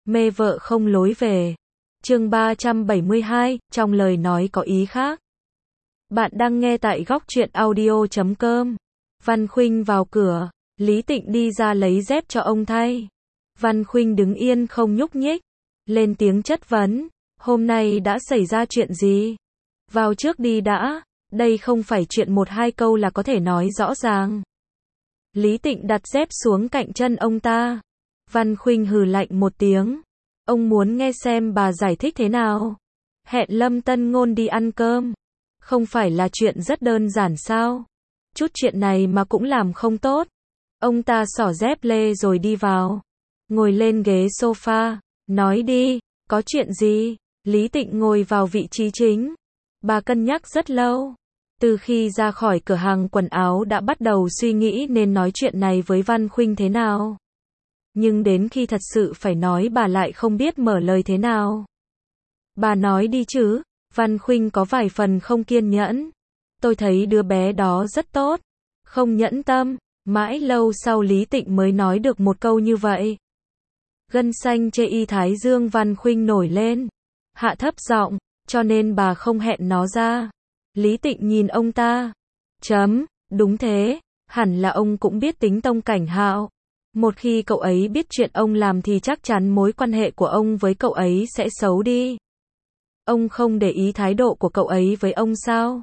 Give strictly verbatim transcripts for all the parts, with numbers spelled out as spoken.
Mê vợ không lối về. Chương ba trăm bảy mươi hai, trong lời nói có ý khác. Bạn đang nghe tại góc truyện audio chấm com. Văn Khuynh vào cửa, Lý Tịnh đi ra lấy dép cho ông thay. Văn Khuynh đứng yên không nhúc nhích, lên tiếng chất vấn, hôm nay đã xảy ra chuyện gì? Vào trước đi đã, đây không phải chuyện một hai câu là có thể nói rõ ràng. Lý Tịnh đặt dép xuống cạnh chân ông ta. Văn Khuynh hừ lạnh một tiếng. Ông muốn nghe xem bà giải thích thế nào? Hẹn Lâm Tân Ngôn đi ăn cơm. Không phải là chuyện rất đơn giản sao? Chút chuyện này mà cũng làm không tốt. Ông ta xỏ dép lê rồi đi vào. Ngồi lên ghế sofa. Nói đi, có chuyện gì? Lý Tịnh ngồi vào vị trí chính. Bà cân nhắc rất lâu. Từ khi ra khỏi cửa hàng quần áo đã bắt đầu suy nghĩ nên nói chuyện này với Văn Khuynh thế nào. Nhưng đến khi thật sự phải nói bà lại không biết mở lời thế nào. Bà nói đi chứ. Văn Khuynh có vài phần không kiên nhẫn. Tôi thấy đứa bé đó rất tốt. Không nhẫn tâm. Mãi lâu sau Lý Tịnh mới nói được một câu như vậy. Gân xanh chê y thái dương Văn Khuynh nổi lên. Hạ thấp giọng, cho nên bà không hẹn nó ra. Lý Tịnh nhìn ông ta. Chấm, đúng thế, hẳn là ông cũng biết tính Tông Cảnh Hạo. Một khi cậu ấy biết chuyện ông làm thì chắc chắn mối quan hệ của ông với cậu ấy sẽ xấu đi. Ông không để ý thái độ của cậu ấy với ông sao?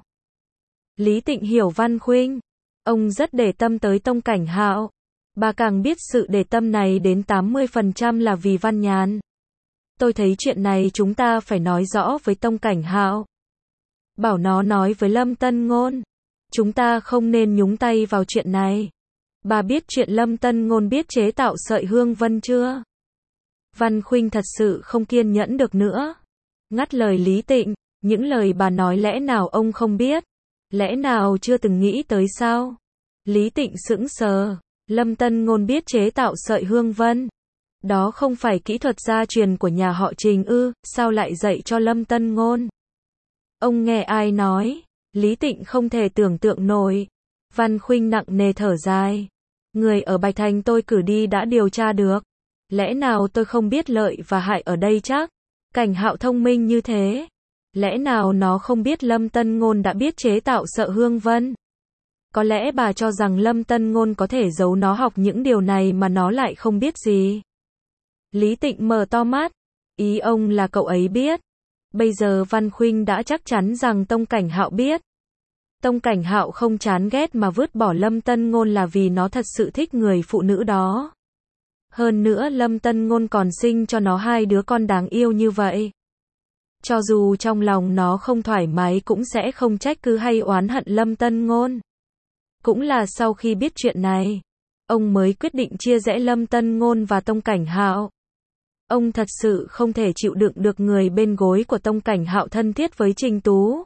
Lý Tịnh hiểu Văn Khuynh. Ông rất để tâm tới Tông Cảnh Hạo. Bà càng biết sự để tâm này đến tám mươi phần trăm là vì Văn Nhàn. Tôi thấy chuyện này chúng ta phải nói rõ với Tông Cảnh Hạo. Bảo nó nói với Lâm Tân Ngôn. Chúng ta không nên nhúng tay vào chuyện này. Bà biết chuyện Lâm Tân Ngôn biết chế tạo sợi hương vân chưa? Văn Khuynh thật sự không kiên nhẫn được nữa. Ngắt lời Lý Tịnh, những lời bà nói lẽ nào ông không biết? Lẽ nào chưa từng nghĩ tới sao? Lý Tịnh sững sờ. Lâm Tân Ngôn biết chế tạo sợi hương vân. Đó không phải kỹ thuật gia truyền của nhà họ Trình ư, sao lại dạy cho Lâm Tân Ngôn? Ông nghe ai nói? Lý Tịnh không thể tưởng tượng nổi. Văn Khuynh nặng nề thở dài. Người ở Bạch Thành tôi cử đi đã điều tra được. Lẽ nào tôi không biết lợi và hại ở đây chắc? Cảnh Hạo thông minh như thế. Lẽ nào nó không biết Lâm Tân Ngôn đã biết chế tạo sợi hương vân? Có lẽ bà cho rằng Lâm Tân Ngôn có thể giấu nó học những điều này mà nó lại không biết gì. Lý Tịnh mở to mắt. Ý ông là cậu ấy biết. Bây giờ Văn Khuynh đã chắc chắn rằng Tông Cảnh Hạo biết. Tông Cảnh Hạo không chán ghét mà vứt bỏ Lâm Tân Ngôn là vì nó thật sự thích người phụ nữ đó. Hơn nữa Lâm Tân Ngôn còn sinh cho nó hai đứa con đáng yêu như vậy. Cho dù trong lòng nó không thoải mái cũng sẽ không trách cứ hay oán hận Lâm Tân Ngôn. Cũng là sau khi biết chuyện này, ông mới quyết định chia rẽ Lâm Tân Ngôn và Tông Cảnh Hạo. Ông thật sự không thể chịu đựng được người bên gối của Tông Cảnh Hạo thân thiết với Trình Tú.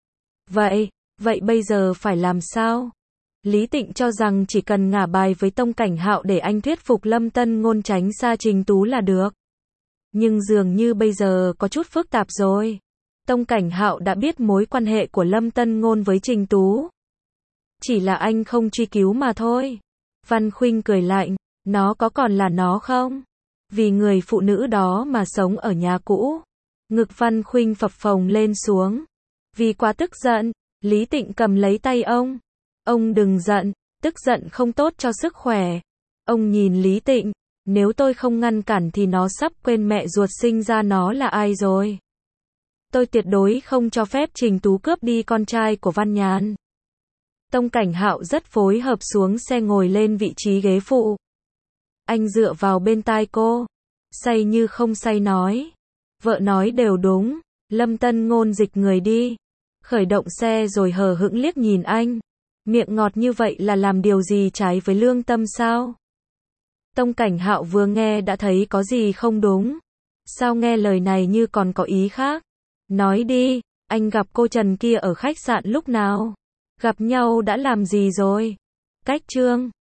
Vậy, vậy bây giờ phải làm sao? Lý Tịnh cho rằng chỉ cần ngả bài với Tông Cảnh Hạo để anh thuyết phục Lâm Tân Ngôn tránh xa Trình Tú là được. Nhưng dường như bây giờ có chút phức tạp rồi. Tông Cảnh Hạo đã biết mối quan hệ của Lâm Tân Ngôn với Trình Tú. Chỉ là anh không truy cứu mà thôi. Văn Khuynh cười lạnh, nó có còn là nó không? Vì người phụ nữ đó mà sống ở nhà cũ. Ngực Văn Khuynh phập phồng lên xuống. Vì quá tức giận, Lý Tịnh cầm lấy tay ông. Ông đừng giận, tức giận không tốt cho sức khỏe. Ông nhìn Lý Tịnh, nếu tôi không ngăn cản thì nó sắp quên mẹ ruột sinh ra nó là ai rồi. Tôi tuyệt đối không cho phép Trình Tú cướp đi con trai của Văn Nhàn. Tông Cảnh Hạo rất phối hợp xuống xe ngồi lên vị trí ghế phụ. Anh dựa vào bên tai cô. Say như không say nói. Vợ nói đều đúng. Lâm Tân Ngôn dịch người đi. Khởi động xe rồi hờ hững liếc nhìn anh. Miệng ngọt như vậy là làm điều gì trái với lương tâm sao? Tông Cảnh Hạo vừa nghe đã thấy có gì không đúng. Sao nghe lời này như còn có ý khác? Nói đi, anh gặp cô Trần kia ở khách sạn lúc nào? Gặp nhau đã làm gì rồi? Cách Trương.